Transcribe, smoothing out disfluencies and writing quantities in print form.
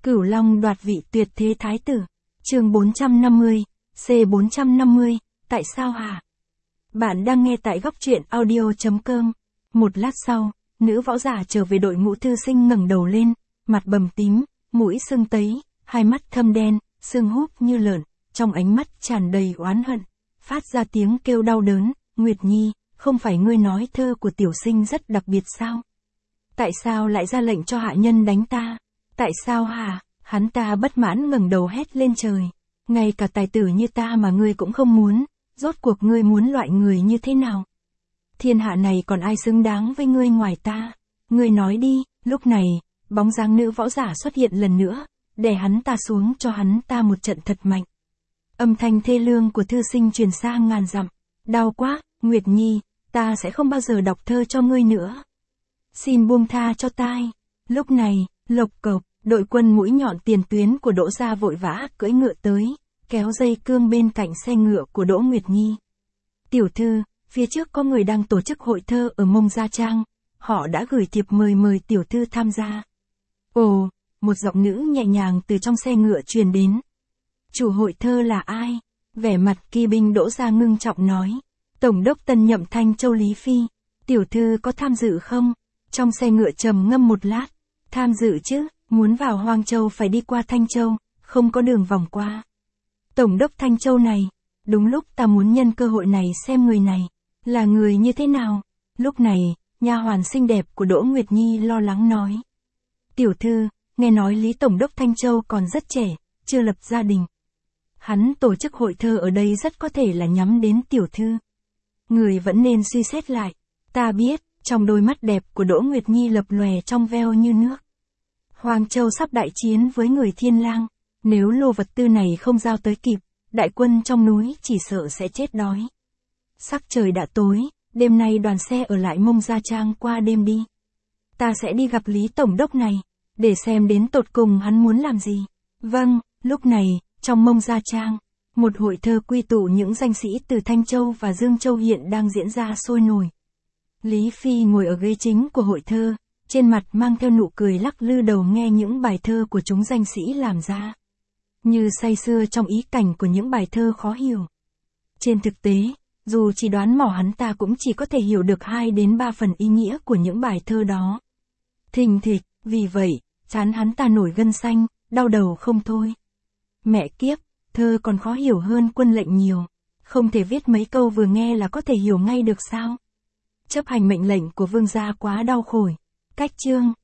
Cửu Long đoạt vị tuyệt thế thái tử. Chương 450, C450, tại sao hả? Bạn đang nghe tại góc truyện audio.com. Một lát sau, nữ võ giả trở về đội ngũ thư sinh ngẩng đầu lên, mặt bầm tím, mũi sưng tấy, hai mắt thâm đen, sưng húp như lợn, trong ánh mắt tràn đầy oán hận, phát ra tiếng kêu đau đớn. Nguyệt Nhi, không phải ngươi nói thơ của tiểu sinh rất đặc biệt sao? Tại sao lại ra lệnh cho hạ nhân đánh ta? Tại sao hả? Hắn ta bất mãn ngẩng đầu hét lên trời. Ngay cả tài tử như ta mà ngươi cũng không muốn, rốt cuộc ngươi muốn loại người như thế nào? Thiên hạ này còn ai xứng đáng với ngươi ngoài ta? Ngươi nói đi. Lúc này, bóng dáng nữ võ giả xuất hiện lần nữa, đè hắn ta xuống cho hắn ta một trận thật mạnh. Âm thanh thê lương của thư sinh truyền xa ngàn dặm. Đau quá, Nguyệt Nhi, ta sẽ không bao giờ đọc thơ cho ngươi nữa. Xin buông tha cho tai. Lúc này, lộc cộc, đội quân mũi nhọn tiền tuyến của Đỗ gia vội vã cưỡi ngựa tới, kéo dây cương bên cạnh xe ngựa của Đỗ Nguyệt Nhi. Tiểu thư, phía trước có người đang tổ chức hội thơ ở Mông Gia Trang, họ đã gửi thiệp mời tiểu thư tham gia. Ồ, một giọng nữ nhẹ nhàng từ trong xe ngựa truyền đến. Chủ hội thơ là ai? Vẻ mặt Kỳ binh Đỗ gia ngưng trọng nói. Tổng đốc tân nhậm Thanh Châu Lý Phi. Tiểu thư có tham dự không? Trong xe ngựa trầm ngâm một lát. Tham dự chứ, muốn vào Hoang Châu phải đi qua Thanh Châu, không có đường vòng qua. Tổng đốc Thanh Châu này, đúng lúc ta muốn nhân cơ hội này xem người này là người như thế nào. Lúc này, nha hoàn xinh đẹp của Đỗ Nguyệt Nhi lo lắng nói. Tiểu thư, nghe nói Lý Tổng đốc Thanh Châu còn rất trẻ, chưa lập gia đình. Hắn tổ chức hội thơ ở đây rất có thể là nhắm đến tiểu thư. Người vẫn nên suy xét lại. Ta biết, trong đôi mắt đẹp của Đỗ Nguyệt Nhi lập lòe trong veo như nước. Hoang Châu sắp đại chiến với người Thiên Lang. Nếu lô vật tư này không giao tới kịp, đại quân trong núi chỉ sợ sẽ chết đói. Sắc trời đã tối, đêm nay đoàn xe ở lại Mông Gia Trang qua đêm đi. Ta sẽ đi gặp Lý Tổng đốc này, để xem đến tột cùng hắn muốn làm gì. Vâng, lúc này, trong Mông Gia Trang, một hội thơ quy tụ những danh sĩ từ Thanh Châu và Dương Châu hiện đang diễn ra sôi nổi. Lý Phi ngồi ở ghế chính của hội thơ, trên mặt mang theo nụ cười lắc lư đầu nghe những bài thơ của chúng danh sĩ làm ra. Như say sưa trong ý cảnh của những bài thơ khó hiểu. Trên thực tế, dù chỉ đoán mò hắn ta cũng chỉ có thể hiểu được 2 đến 3 phần ý nghĩa của những bài thơ đó. Thình thịch, vì vậy, trán hắn ta nổi gân xanh, đau đầu không thôi. Mẹ kiếp, thơ còn khó hiểu hơn quân lệnh nhiều. Không thể viết mấy câu vừa nghe là có thể hiểu ngay được sao? Chấp hành mệnh lệnh của vương gia quá đau khổ. Cách chương,